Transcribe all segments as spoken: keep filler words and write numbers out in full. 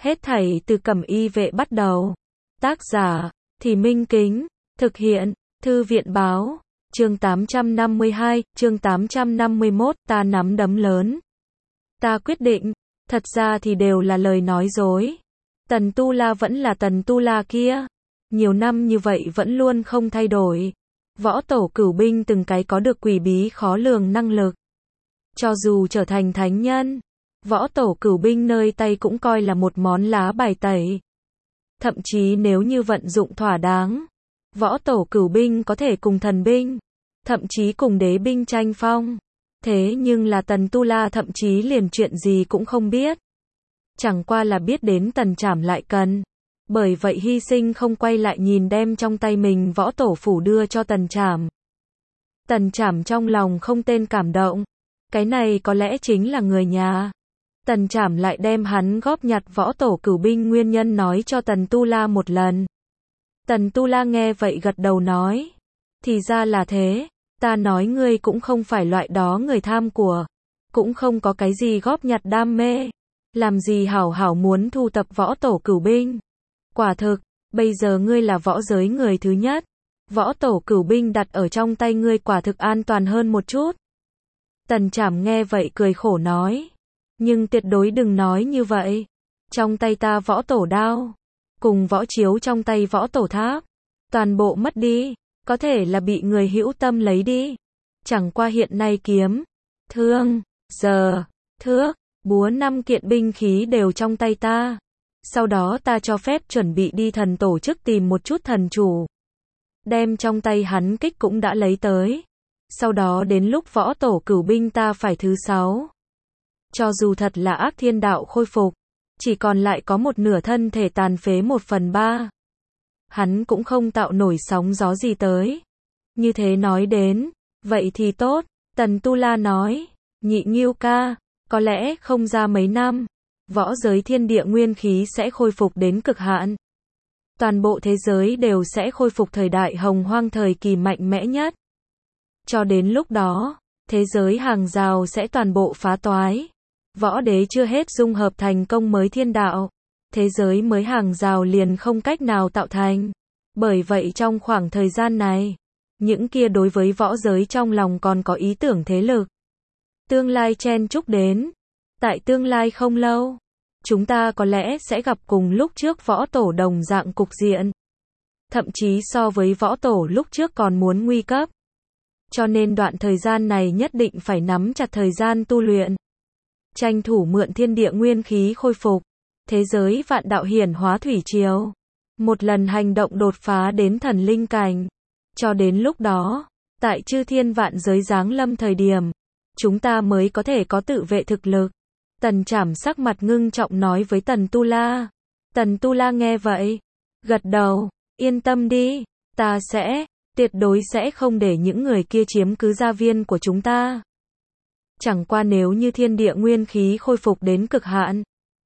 Hết thảy từ Cẩm Y Vệ bắt đầu. Tác giả, Thì Minh Kính. Thực hiện, Thư viện Báo. Chương tám trăm năm mươi hai, chương tám trăm năm mươi mốt, ta nắm đấm lớn. Ta quyết định, thật ra thì đều là lời nói dối. Tần Tu La vẫn là Tần Tu La kia. Nhiều năm như vậy vẫn luôn không thay đổi. Võ tổ cửu binh từng cái có được quỷ bí khó lường năng lực. Cho dù trở thành thánh nhân, võ tổ cửu binh nơi tay cũng coi là một món lá bài tẩy. Thậm chí nếu như vận dụng thỏa đáng, võ tổ cửu binh có thể cùng thần binh, thậm chí cùng đế binh tranh phong. Thế nhưng là Tần Tu La thậm chí liền chuyện gì cũng không biết. Chẳng qua là biết đến Tần Trảm lại cần. Bởi vậy hy sinh không quay lại nhìn đem trong tay mình võ tổ phủ đưa cho Tần Trảm. Tần Trảm trong lòng không tên cảm động. Cái này có lẽ chính là người nhà. Tần Trảm lại đem hắn góp nhặt võ tổ cửu binh nguyên nhân nói cho Tần Tu La một lần. Tần Tu La nghe vậy gật đầu nói. Thì ra là thế, ta nói ngươi cũng không phải loại đó người tham của. Cũng không có cái gì góp nhặt đam mê. Làm gì hảo hảo muốn thu tập võ tổ cửu binh. Quả thực, bây giờ ngươi là võ giới người thứ nhất. Võ tổ cửu binh đặt ở trong tay ngươi quả thực an toàn hơn một chút. Tần Trảm nghe vậy cười khổ nói. Nhưng tuyệt đối đừng nói như vậy. Trong tay ta võ tổ đao, cùng võ chiếu trong tay võ tổ tháp, toàn bộ mất đi, có thể là bị người hữu tâm lấy đi. Chẳng qua hiện nay kiếm, thương, giờ, thước, búa năm kiện binh khí đều trong tay ta. Sau đó ta cho phép chuẩn bị đi thần tổ chức tìm một chút thần chủ. Đem trong tay hắn kích cũng đã lấy tới. Sau đó đến lúc võ tổ cửu binh ta phải thứ sáu. Cho dù thật là ác thiên đạo khôi phục, chỉ còn lại có một nửa thân thể tàn phế một phần ba. Hắn cũng không tạo nổi sóng gió gì tới. Như thế nói đến, vậy thì tốt, Tần Tu La nói, Nhị Ngưu ca, có lẽ không ra mấy năm, võ giới thiên địa nguyên khí sẽ khôi phục đến cực hạn. Toàn bộ thế giới đều sẽ khôi phục thời đại hồng hoang thời kỳ mạnh mẽ nhất. Cho đến lúc đó, thế giới hàng rào sẽ toàn bộ phá toái. Võ đế chưa hết dung hợp thành công mới thiên đạo. Thế giới mới hàng rào liền không cách nào tạo thành. Bởi vậy trong khoảng thời gian này, những kia đối với võ giới trong lòng còn có ý tưởng thế lực. Tương lai chen chúc đến. Tại tương lai không lâu, chúng ta có lẽ sẽ gặp cùng lúc trước võ tổ đồng dạng cục diện. Thậm chí so với võ tổ lúc trước còn muốn nguy cấp. Cho nên đoạn thời gian này nhất định phải nắm chặt thời gian tu luyện. Tranh thủ mượn thiên địa nguyên khí khôi phục. Thế giới vạn đạo hiển hóa thủy triều. Một lần hành động đột phá đến thần linh cảnh. Cho đến lúc đó, tại chư thiên vạn giới giáng lâm thời điểm, chúng ta mới có thể có tự vệ thực lực. Tần Trảm sắc mặt ngưng trọng nói với Tần Tu La. Tần Tu La nghe vậy, gật đầu, yên tâm đi, ta sẽ, tuyệt đối sẽ không để những người kia chiếm cứ gia viên của chúng ta. Chẳng qua nếu như thiên địa nguyên khí khôi phục đến cực hạn,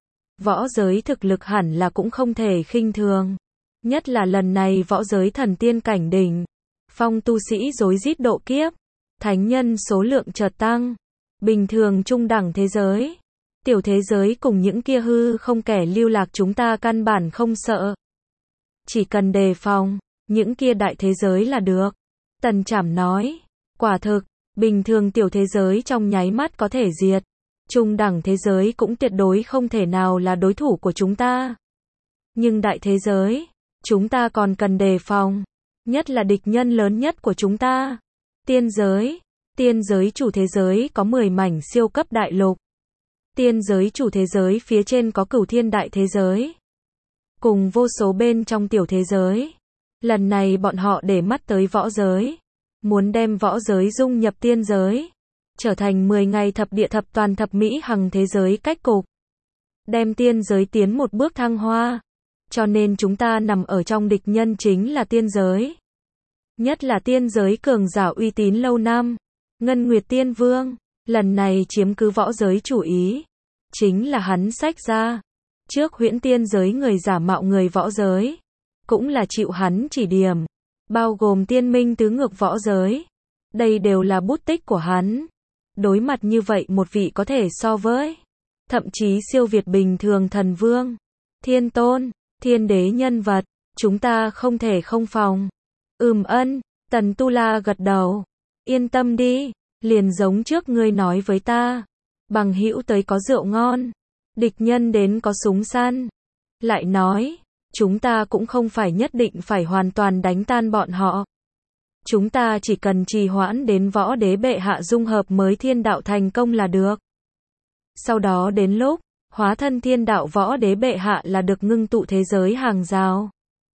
võ giới thực lực hẳn là cũng không thể khinh thường. Nhất là lần này võ giới thần tiên cảnh đỉnh, phong tu sĩ rối rít độ kiếp, thánh nhân số lượng chợt tăng, bình thường trung đẳng thế giới, tiểu thế giới cùng những kia hư không kẻ lưu lạc chúng ta căn bản không sợ. Chỉ cần đề phòng, những kia đại thế giới là được. Tần Trảm nói, quả thực, bình thường tiểu thế giới trong nháy mắt có thể diệt. Trung đẳng thế giới cũng tuyệt đối không thể nào là đối thủ của chúng ta. Nhưng đại thế giới, chúng ta còn cần đề phòng. Nhất là địch nhân lớn nhất của chúng ta. Tiên giới. Tiên giới chủ thế giới có mười mảnh siêu cấp đại lục. Tiên giới chủ thế giới phía trên có cửu thiên đại thế giới. Cùng vô số bên trong tiểu thế giới. Lần này bọn họ để mắt tới võ giới. Muốn đem võ giới dung nhập tiên giới. Trở thành mười ngày thập địa thập toàn thập mỹ hằng thế giới cách cục. Đem tiên giới tiến một bước thăng hoa. Cho nên chúng ta nằm ở trong địch nhân chính là tiên giới. Nhất là tiên giới cường giả uy tín lâu năm. Ngân Nguyệt Tiên Vương. Lần này chiếm cứ võ giới chủ ý. Chính là hắn xách ra. Trước huyễn tiên giới người giả mạo người võ giới. Cũng là chịu hắn chỉ điểm. Bao gồm tiên minh tứ ngược võ giới. Đây đều là bút tích của hắn. Đối mặt như vậy một vị có thể so với. Thậm chí siêu việt bình thường thần vương. Thiên tôn, thiên đế nhân vật, chúng ta không thể không phòng. Ừm ân, Tần Tu La gật đầu. Yên tâm đi, liền giống trước ngươi nói với ta. Bằng hữu tới có rượu ngon, địch nhân đến có súng săn. Lại nói, chúng ta cũng không phải nhất định phải hoàn toàn đánh tan bọn họ. Chúng ta chỉ cần trì hoãn đến võ đế bệ hạ dung hợp mới thiên đạo thành công là được. Sau đó đến lúc hóa thân thiên đạo võ đế bệ hạ là được ngưng tụ thế giới hàng rào.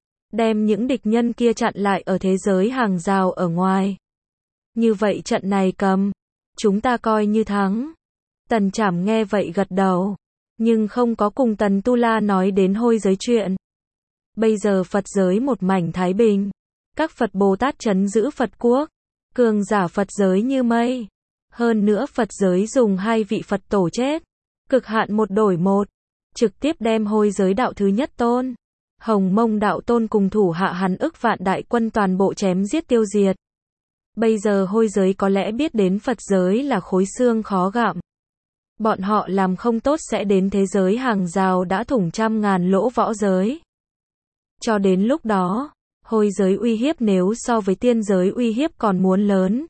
Đem những địch nhân kia chặn lại ở thế giới hàng rào ở ngoài. Như vậy trận này cầm, chúng ta coi như thắng. Tần Trảm nghe vậy gật đầu, nhưng không có cùng Tần Tu La nói đến hôi giới chuyện. Bây giờ Phật giới một mảnh thái bình. Các Phật Bồ Tát trấn giữ Phật quốc, cường giả Phật giới như mây. Hơn nữa Phật giới dùng hai vị Phật tổ chết, cực hạn một đổi một, trực tiếp đem hôi giới đạo thứ nhất tôn, Hồng Mông đạo tôn cùng thủ hạ hắn ức vạn đại quân toàn bộ chém giết tiêu diệt. Bây giờ hôi giới có lẽ biết đến Phật giới là khối xương khó gặm. Bọn họ làm không tốt sẽ đến thế giới hàng rào đã thủng trăm ngàn lỗ võ giới. Cho đến lúc đó, hôi giới uy hiếp nếu so với tiên giới uy hiếp còn muốn lớn.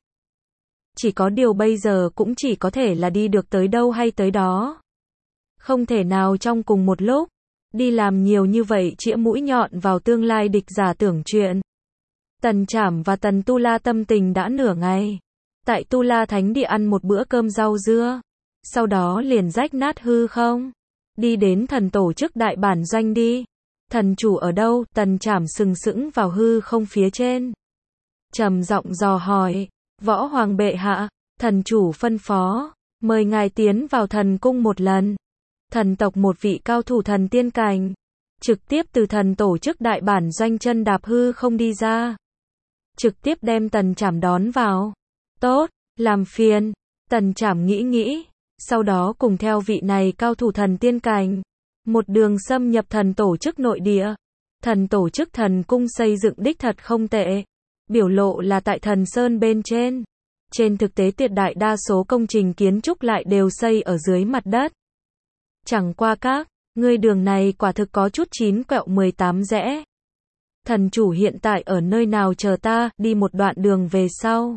Chỉ có điều bây giờ cũng chỉ có thể là đi được tới đâu hay tới đó. Không thể nào trong cùng một lúc, đi làm nhiều như vậy chĩa mũi nhọn vào tương lai địch giả tưởng chuyện. Tần Trảm và Tần Tu La tâm tình đã nửa ngày. Tại Tu La Thánh Địa ăn một bữa cơm rau dưa. Sau đó liền rách nát hư không. Đi đến thần tổ chức đại bản doanh đi. Thần chủ ở đâu? Tần Trảm sừng sững vào hư không phía trên. Trầm giọng dò hỏi. Võ Hoàng bệ hạ, thần chủ phân phó, mời ngài tiến vào thần cung một lần. Thần tộc một vị cao thủ thần tiên cảnh, trực tiếp từ thần tổ chức đại bản doanh chân đạp hư không đi ra. Trực tiếp đem Tần Trảm đón vào. Tốt, làm phiền. Tần Trảm nghĩ nghĩ, sau đó cùng theo vị này cao thủ thần tiên cảnh. Một đường xâm nhập thần tổ chức nội địa. Thần tổ chức thần cung xây dựng đích thật không tệ. Biểu lộ là tại thần sơn bên trên. Trên thực tế tuyệt đại đa số công trình kiến trúc lại đều xây ở dưới mặt đất. Chẳng qua các, ngươi đường này quả thực có chút chín quẹo mười tám rẽ. Thần chủ hiện tại ở nơi nào chờ ta, đi một đoạn đường về sau.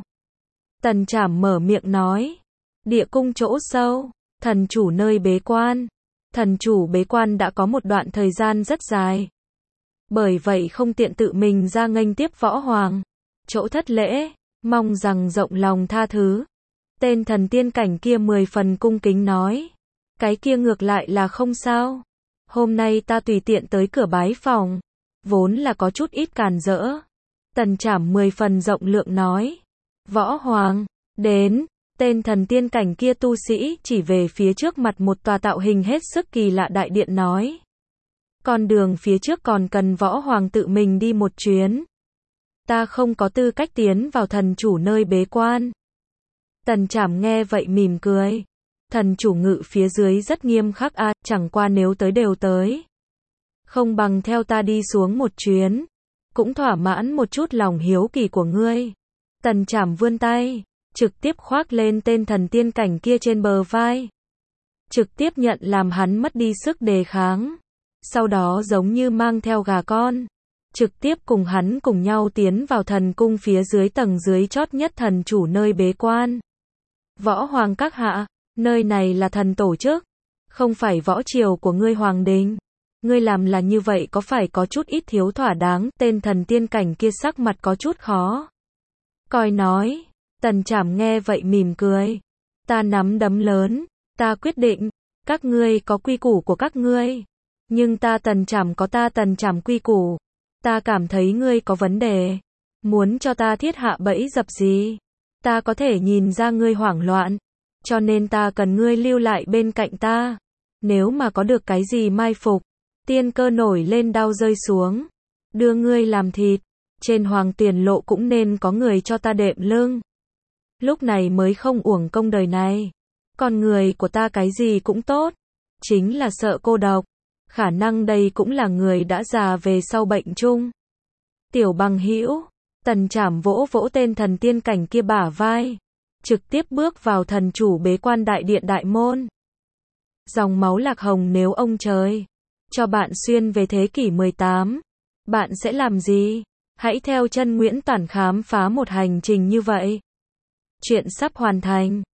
Tần Trảm mở miệng nói. Địa cung chỗ sâu, thần chủ nơi bế quan. Thần chủ bế quan đã có một đoạn thời gian rất dài. Bởi vậy không tiện tự mình ra nghênh tiếp võ hoàng. Chỗ thất lễ, mong rằng rộng lòng tha thứ. Tên thần tiên cảnh kia mười phần cung kính nói. Cái kia ngược lại là không sao. Hôm nay ta tùy tiện tới cửa bái phòng. Vốn là có chút ít càn rỡ. Tần Trảm mười phần rộng lượng nói. Võ hoàng, đến. Tên thần tiên cảnh kia tu sĩ chỉ về phía trước mặt một tòa tạo hình hết sức kỳ lạ đại điện nói. Con đường phía trước còn cần võ hoàng tự mình đi một chuyến. Ta không có tư cách tiến vào thần chủ nơi bế quan. Tần Trảm nghe vậy mỉm cười. Thần chủ ngự phía dưới rất nghiêm khắc a, à, chẳng qua nếu tới đều tới. Không bằng theo ta đi xuống một chuyến. Cũng thỏa mãn một chút lòng hiếu kỳ của ngươi. Tần Trảm vươn tay, trực tiếp khoác lên tên thần tiên cảnh kia trên bờ vai. Trực tiếp nhận làm hắn mất đi sức đề kháng. Sau đó giống như mang theo gà con. Trực tiếp cùng hắn cùng nhau tiến vào thần cung phía dưới tầng dưới chót nhất thần chủ nơi bế quan. Võ hoàng các hạ, nơi này là thần tổ chức, không phải võ triều của ngươi hoàng đình. Ngươi làm là như vậy có phải có chút ít thiếu thỏa đáng? Tên thần tiên cảnh kia sắc mặt có chút khó coi nói. Tần Trảm nghe vậy mỉm cười. Ta nắm đấm lớn, ta quyết định, các ngươi có quy củ của các ngươi. Nhưng ta Tần Trảm có ta Tần Trảm quy củ. Ta cảm thấy ngươi có vấn đề. Muốn cho ta thiết hạ bẫy dập gì? Ta có thể nhìn ra ngươi hoảng loạn. Cho nên ta cần ngươi lưu lại bên cạnh ta. Nếu mà có được cái gì mai phục, tiên cơ nổi lên đau rơi xuống. Đưa ngươi làm thịt. Trên hoàng tiền lộ cũng nên có người cho ta đệm lưng. Lúc này mới không uổng công đời này. Con người của ta cái gì cũng tốt. Chính là sợ cô độc. Khả năng đây cũng là người đã già về sau bệnh chung. Tiểu bằng hữu. Tần Trảm vỗ vỗ tên thần tiên cảnh kia bả vai. Trực tiếp bước vào thần chủ bế quan đại điện đại môn. Dòng máu lạc hồng nếu ông trời. cho bạn xuyên về thế kỷ mười tám. Bạn sẽ làm gì? Hãy theo chân Nguyễn Toản khám phá một hành trình như vậy. Chuyện sắp hoàn thành.